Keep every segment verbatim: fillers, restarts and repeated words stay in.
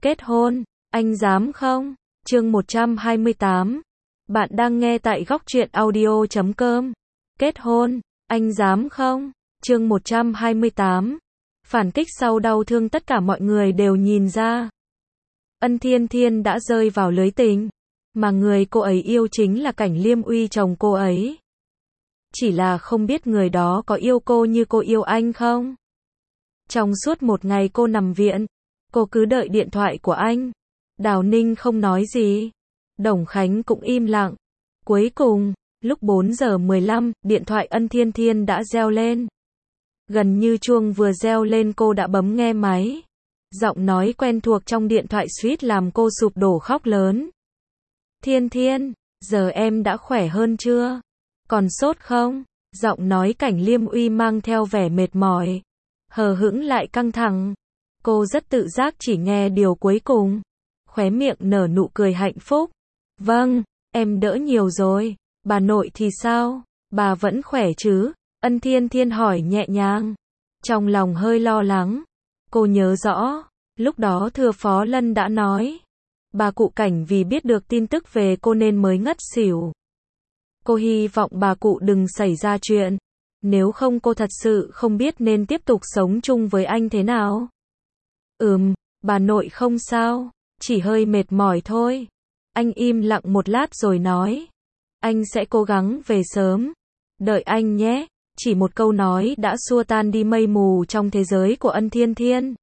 Kết hôn, anh dám không? Chương một trăm hai mươi tám. Bạn đang nghe tại góc truyện audio chấm com. Kết hôn, anh dám không? Chương một trăm hai mươi tám. Phản kích sau đau thương tất cả mọi người đều nhìn ra. Ân Thiên Thiên đã rơi vào lưới tình, mà người cô ấy yêu chính là Cảnh Liêm Uy chồng cô ấy. Chỉ là không biết người đó có yêu cô như cô yêu anh không? Trong suốt một ngày cô nằm viện, cô cứ đợi điện thoại của anh. Đào Ninh không nói gì. Đồng Khánh cũng im lặng. Cuối cùng, lúc bốn giờ mười lăm, điện thoại Ân Thiên Thiên đã reo lên. Gần như chuông vừa reo lên cô đã bấm nghe máy. Giọng nói quen thuộc trong điện thoại suýt làm cô sụp đổ khóc lớn. Thiên Thiên, giờ em đã khỏe hơn chưa? Còn sốt không? Giọng nói Cảnh Liêm Uy mang theo vẻ mệt mỏi, hờ hững lại căng thẳng. Cô rất tự giác chỉ nghe điều cuối cùng. Khóe miệng nở nụ cười hạnh phúc. Vâng, em đỡ nhiều rồi. Bà nội thì sao? Bà vẫn khỏe chứ? Ân Thiên Thiên hỏi nhẹ nhàng. Trong lòng hơi lo lắng. Cô nhớ rõ, lúc đó Thừa Phó Lân đã nói. Bà cụ Cảnh vì biết được tin tức về cô nên mới ngất xỉu. Cô hy vọng bà cụ đừng xảy ra chuyện. Nếu không cô thật sự không biết nên tiếp tục sống chung với anh thế nào. Ừm, bà nội không sao, chỉ hơi mệt mỏi thôi. Anh im lặng một lát rồi nói. Anh sẽ cố gắng về sớm. Đợi anh nhé. Chỉ một câu nói đã xua tan đi mây mù trong thế giới của Ân Thiên Thiên.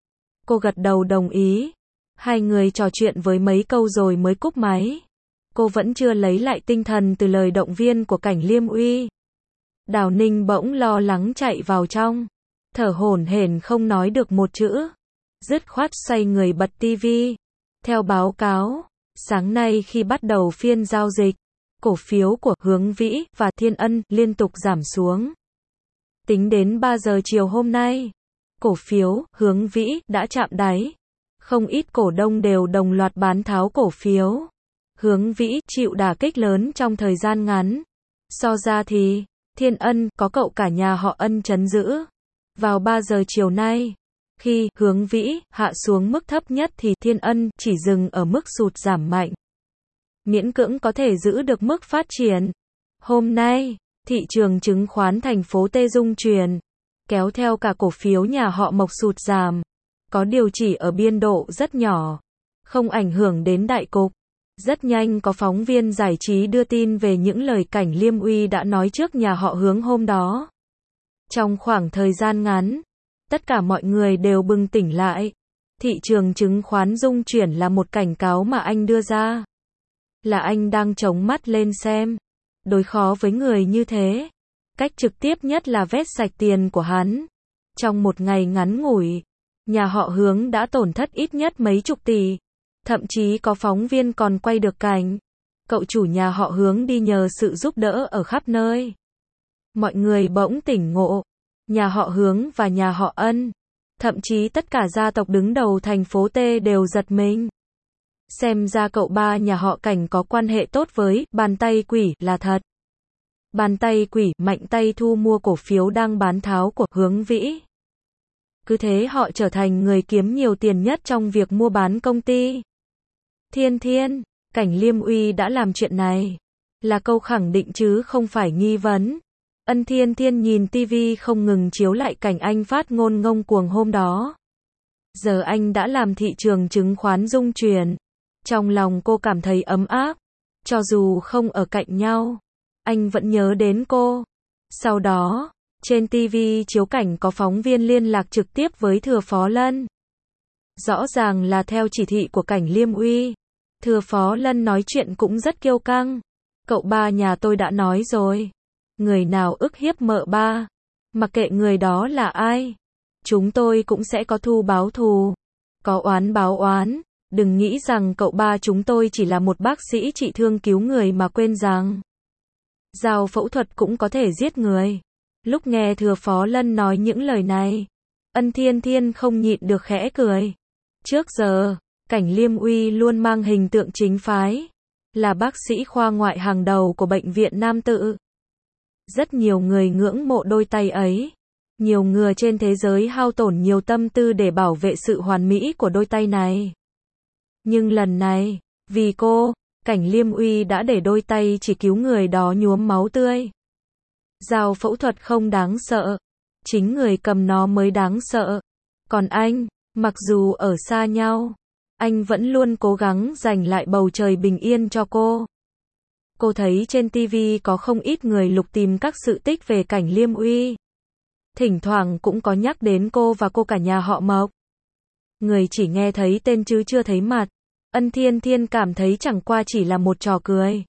Cô gật đầu đồng ý. Hai người trò chuyện với mấy câu rồi mới cúp máy. Cô vẫn chưa lấy lại tinh thần từ lời động viên của Cảnh Liêm Uy. Đào Ninh bỗng lo lắng chạy vào trong. Thở hổn hển không nói được một chữ. Dứt khoát xoay người bật tivi. Theo báo cáo, sáng nay khi bắt đầu phiên giao dịch, cổ phiếu của Hướng Vĩ và Thiên Ân liên tục giảm xuống. Tính đến ba giờ chiều hôm nay, cổ phiếu Hướng Vĩ đã chạm đáy. Không ít cổ đông đều đồng loạt bán tháo cổ phiếu. Hướng Vĩ chịu đả kích lớn trong thời gian ngắn. So ra thì, Thiên Ân có cậu cả nhà họ Ân trấn giữ. Vào ba giờ chiều nay, khi Hướng Vĩ hạ xuống mức thấp nhất thì Thiên Ân chỉ dừng ở mức sụt giảm mạnh. Miễn cưỡng có thể giữ được mức phát triển. Hôm nay, thị trường chứng khoán thành phố T rung chuyển, kéo theo cả cổ phiếu nhà họ Mộc sụt giảm. Có điều chỉ ở biên độ rất nhỏ, không ảnh hưởng đến đại cục. Rất nhanh có phóng viên giải trí đưa tin về những lời Cảnh Liêm Uy đã nói trước nhà họ Hướng hôm đó. Trong khoảng thời gian ngắn, tất cả mọi người đều bừng tỉnh lại. Thị trường chứng khoán rung chuyển là một cảnh cáo mà anh đưa ra. Là anh đang chống mắt lên xem. Đối khó với người như thế. Cách trực tiếp nhất là vét sạch tiền của hắn. Trong một ngày ngắn ngủi, nhà họ Hướng đã tổn thất ít nhất mấy chục tỷ. Thậm chí có phóng viên còn quay được cảnh cậu chủ nhà họ Hướng đi nhờ sự giúp đỡ ở khắp nơi. Mọi người bỗng tỉnh ngộ. Nhà họ Hướng và nhà họ Ân, thậm chí tất cả gia tộc đứng đầu thành phố T đều giật mình. Xem ra cậu ba nhà họ Cảnh có quan hệ tốt với bàn tay quỷ là thật. Bàn tay quỷ mạnh tay thu mua cổ phiếu đang bán tháo của Hướng Vĩ. Cứ thế họ trở thành người kiếm nhiều tiền nhất trong việc mua bán công ty. Thiên Thiên, Cảnh Liêm Uy đã làm chuyện này. Là câu khẳng định chứ không phải nghi vấn. Ân Thiên Thiên nhìn tivi không ngừng chiếu lại cảnh anh phát ngôn ngông cuồng hôm đó. Giờ anh đã làm thị trường chứng khoán rung chuyển. Trong lòng cô cảm thấy ấm áp. Cho dù không ở cạnh nhau, anh vẫn nhớ đến cô. Sau đó, trên tivi chiếu cảnh có phóng viên liên lạc trực tiếp với Thừa Phó Lân. Rõ ràng là theo chỉ thị của Cảnh Liêm Uy. Thừa Phó Lân nói chuyện cũng rất kiêu căng. Cậu ba nhà tôi đã nói rồi. Người nào ức hiếp mợ ba, mặc kệ người đó là ai, chúng tôi cũng sẽ có thù báo thù. Có oán báo oán. Đừng nghĩ rằng cậu ba chúng tôi chỉ là một bác sĩ trị thương cứu người mà quên rằng dao phẫu thuật cũng có thể giết người. Lúc nghe Thừa Phó Lân nói những lời này, Ân Thiên Thiên không nhịn được khẽ cười. Trước giờ, Cảnh Liêm Uy luôn mang hình tượng chính phái, là bác sĩ khoa ngoại hàng đầu của bệnh viện Nam Tự. Rất nhiều người ngưỡng mộ đôi tay ấy. Nhiều người trên thế giới hao tổn nhiều tâm tư để bảo vệ sự hoàn mỹ của đôi tay này. Nhưng lần này, vì cô, Cảnh Liêm Uy đã để đôi tay chỉ cứu người đó nhuốm máu tươi. Dao phẫu thuật không đáng sợ, chính người cầm nó mới đáng sợ. Còn anh, mặc dù ở xa nhau, anh vẫn luôn cố gắng giành lại bầu trời bình yên cho cô. Cô thấy trên ti vi có không ít người lục tìm các sự tích về Cảnh Liêm Uy. Thỉnh thoảng cũng có nhắc đến cô và cô cả nhà họ Mộc. Người chỉ nghe thấy tên chứ chưa thấy mặt. Ân Thiên Thiên cảm thấy chẳng qua chỉ là một trò cười.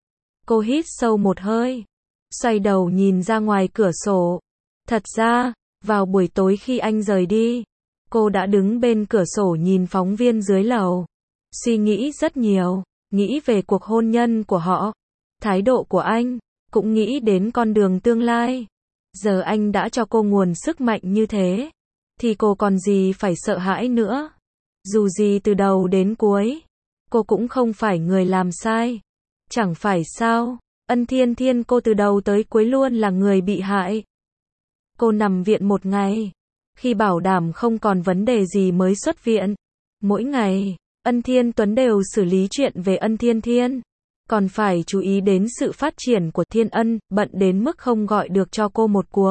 Cô hít sâu một hơi, xoay đầu nhìn ra ngoài cửa sổ. Thật ra, vào buổi tối khi anh rời đi, cô đã đứng bên cửa sổ nhìn phóng viên dưới lầu. Suy nghĩ rất nhiều, nghĩ về cuộc hôn nhân của họ, thái độ của anh, cũng nghĩ đến con đường tương lai. Giờ anh đã cho cô nguồn sức mạnh như thế, thì cô còn gì phải sợ hãi nữa. Dù gì từ đầu đến cuối, cô cũng không phải người làm sai. Chẳng phải sao, Ân Thiên Thiên cô từ đầu tới cuối luôn là người bị hại. Cô nằm viện một ngày, khi bảo đảm không còn vấn đề gì mới xuất viện. Mỗi ngày, Ân Thiên Tuấn đều xử lý chuyện về Ân Thiên Thiên. Còn phải chú ý đến sự phát triển của Thiên Ân, bận đến mức không gọi được cho cô một cuộc.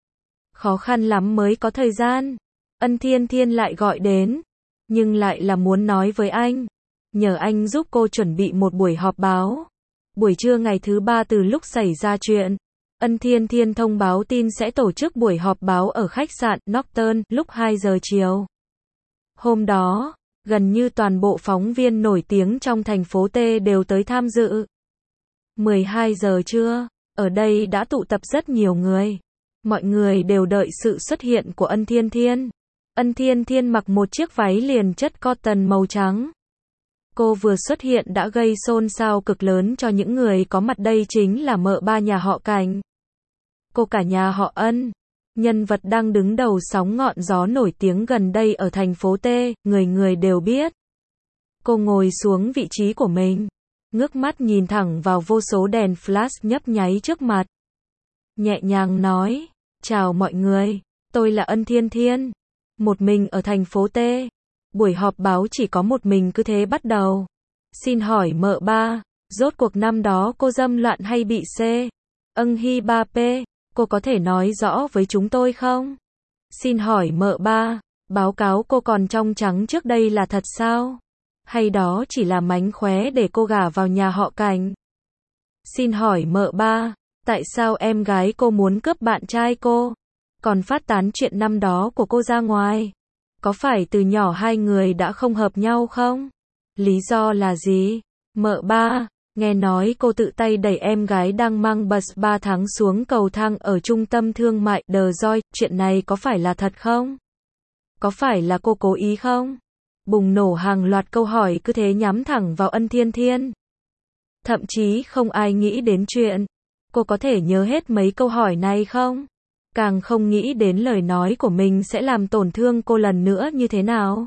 Khó khăn lắm mới có thời gian. Ân Thiên Thiên lại gọi đến, nhưng lại là muốn nói với anh, nhờ anh giúp cô chuẩn bị một buổi họp báo. Buổi trưa ngày thứ ba từ lúc xảy ra chuyện, Ân Thiên Thiên thông báo tin sẽ tổ chức buổi họp báo ở khách sạn Norton lúc hai giờ chiều. Hôm đó, gần như toàn bộ phóng viên nổi tiếng trong thành phố T đều tới tham dự. mười hai giờ trưa, ở đây đã tụ tập rất nhiều người. Mọi người đều đợi sự xuất hiện của Ân Thiên Thiên. Ân Thiên Thiên mặc một chiếc váy liền chất cotton màu trắng. Cô vừa xuất hiện đã gây xôn xao cực lớn cho những người có mặt đây chính là mợ ba nhà họ Cảnh. Cô cả nhà họ Ân, nhân vật đang đứng đầu sóng ngọn gió nổi tiếng gần đây ở thành phố T, người người đều biết. Cô ngồi xuống vị trí của mình, ngước mắt nhìn thẳng vào vô số đèn flash nhấp nháy trước mặt. Nhẹ nhàng nói, chào mọi người, tôi là Ân Thiên Thiên. Một mình ở thành phố T. Buổi họp báo chỉ có một mình cứ thế bắt đầu. Xin hỏi mợ ba, rốt cuộc năm đó cô dâm loạn hay bị C? Ân Hy ba P, cô có thể nói rõ với chúng tôi không? Xin hỏi mợ ba, báo cáo cô còn trong trắng trước đây là thật sao? Hay đó chỉ là mánh khóe để cô gả vào nhà họ Cảnh? Xin hỏi mợ ba, tại sao em gái cô muốn cướp bạn trai cô? Còn phát tán chuyện năm đó của cô ra ngoài? Có phải từ nhỏ hai người đã không hợp nhau không? Lý do là gì? Mợ ba, nghe nói cô tự tay đẩy em gái đang mang bus ba tháng xuống cầu thang ở trung tâm thương mại The Joy, chuyện này có phải là thật không? Có phải là cô cố ý không? Bùng nổ hàng loạt câu hỏi cứ thế nhắm thẳng vào Ân Thiên Thiên. Thậm chí không ai nghĩ đến chuyện cô có thể nhớ hết mấy câu hỏi này không? Càng không nghĩ đến lời nói của mình sẽ làm tổn thương cô lần nữa như thế nào.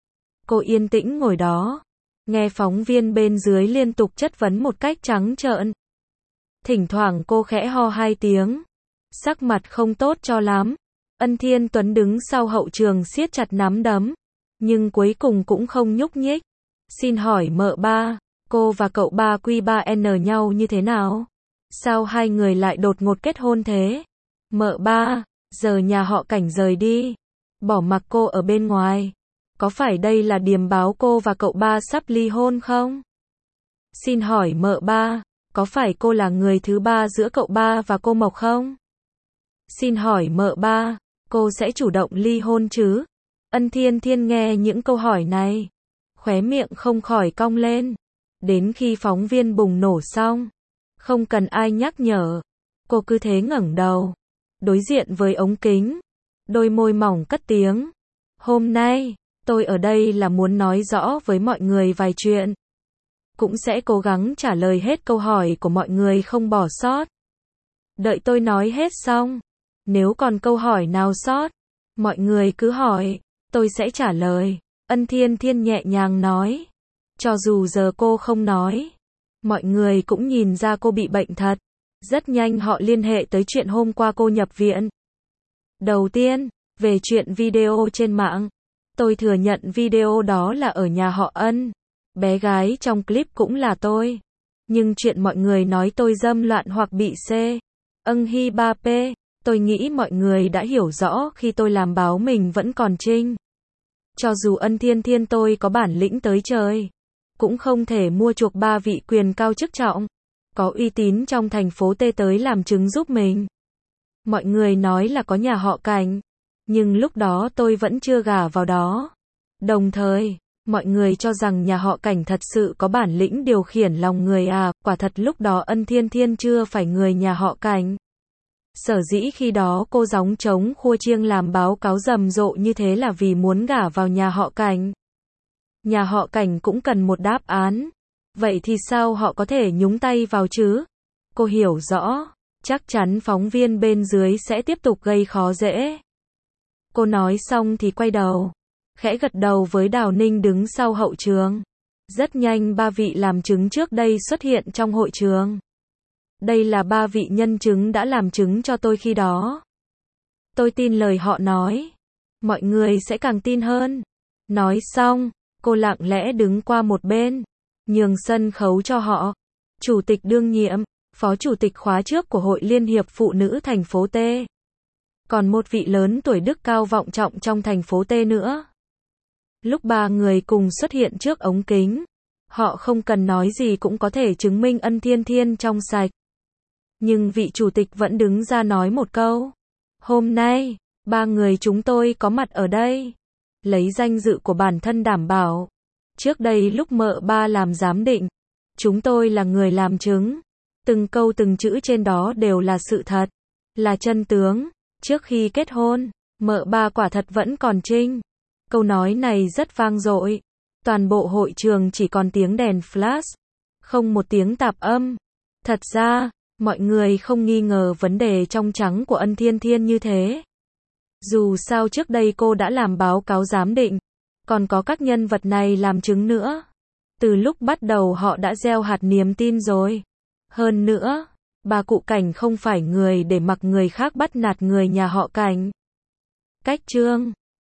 Cô yên tĩnh ngồi đó, nghe phóng viên bên dưới liên tục chất vấn một cách trắng trợn. Thỉnh thoảng cô khẽ ho hai tiếng, sắc mặt không tốt cho lắm. Ân Thiên Tuấn đứng sau hậu trường siết chặt nắm đấm, nhưng cuối cùng cũng không nhúc nhích. Xin hỏi mợ ba, cô và cậu ba Q ba N nhau như thế nào? Sao hai người lại đột ngột kết hôn thế? Mợ ba, giờ nhà họ Cảnh rời đi, bỏ mặc cô ở bên ngoài. Có phải đây là điềm báo cô và cậu ba sắp ly hôn không? Xin hỏi mợ ba, có phải cô là người thứ ba giữa cậu ba và cô Mộc không? Xin hỏi mợ ba, cô sẽ chủ động ly hôn chứ? Ân Thiên Thiên nghe những câu hỏi này, khóe miệng không khỏi cong lên. Đến khi phóng viên bùng nổ xong, không cần ai nhắc nhở, cô cứ thế ngẩng đầu, đối diện với ống kính, đôi môi mỏng cất tiếng. Hôm nay, tôi ở đây là muốn nói rõ với mọi người vài chuyện. Cũng sẽ cố gắng trả lời hết câu hỏi của mọi người không bỏ sót. Đợi tôi nói hết xong, nếu còn câu hỏi nào sót, mọi người cứ hỏi, tôi sẽ trả lời. Ân Thiên Thiên nhẹ nhàng nói. Cho dù giờ cô không nói, mọi người cũng nhìn ra cô bị bệnh thật. Rất nhanh họ liên hệ tới chuyện hôm qua cô nhập viện. Đầu tiên, về chuyện video trên mạng. Tôi thừa nhận video đó là ở nhà họ Ân. Bé gái trong clip cũng là tôi. Nhưng chuyện mọi người nói tôi dâm loạn hoặc bị C. Âng hi ba p, tôi nghĩ mọi người đã hiểu rõ khi tôi làm báo mình vẫn còn trinh. Cho dù Ân Thiên Thiên tôi có bản lĩnh tới trời, cũng không thể mua chuộc ba vị quyền cao chức trọng, có uy tín trong thành phố T tới làm chứng giúp mình. Mọi người nói là có nhà họ Cảnh, nhưng lúc đó tôi vẫn chưa gả vào đó. Đồng thời, mọi người cho rằng nhà họ Cảnh thật sự có bản lĩnh điều khiển lòng người à, quả thật lúc đó Ân Thiên Thiên chưa phải người nhà họ Cảnh. Sở dĩ khi đó cô gióng trống khua chiêng làm báo cáo rầm rộ như thế là vì muốn gả vào nhà họ Cảnh. Nhà họ Cảnh cũng cần một đáp án. Vậy thì sao họ có thể nhúng tay vào chứ? Cô hiểu rõ, chắc chắn phóng viên bên dưới sẽ tiếp tục gây khó dễ. Cô nói xong thì quay đầu, khẽ gật đầu với Đào Ninh đứng sau hậu trường. Rất nhanh ba vị làm chứng trước đây xuất hiện trong hội trường. Đây là ba vị nhân chứng đã làm chứng cho tôi khi đó. Tôi tin lời họ nói. Mọi người sẽ càng tin hơn. Nói xong, cô lặng lẽ đứng qua một bên, nhường sân khấu cho họ. Chủ tịch đương nhiệm, phó chủ tịch khóa trước của Hội Liên hiệp Phụ nữ thành phố T. Còn một vị lớn tuổi đức cao vọng trọng trong thành phố T nữa. Lúc ba người cùng xuất hiện trước ống kính, họ không cần nói gì cũng có thể chứng minh Ân Thiên Thiên trong sạch. Nhưng vị chủ tịch vẫn đứng ra nói một câu. Hôm nay, ba người chúng tôi có mặt ở đây. Lấy danh dự của bản thân đảm bảo. Trước đây lúc mợ ba làm giám định, chúng tôi là người làm chứng. Từng câu từng chữ trên đó đều là sự thật, là chân tướng. Trước khi kết hôn, mợ ba quả thật vẫn còn trinh. Câu nói này rất vang dội. Toàn bộ hội trường chỉ còn tiếng đèn flash, không một tiếng tạp âm. Thật ra, mọi người không nghi ngờ vấn đề trong trắng của Ân Thiên Thiên như thế. Dù sao trước đây cô đã làm báo cáo giám định, còn có các nhân vật này làm chứng nữa. Từ lúc bắt đầu họ đã gieo hạt niềm tin rồi. Hơn nữa, bà cụ Cảnh không phải người để mặc người khác bắt nạt người nhà họ Cảnh. Cách chương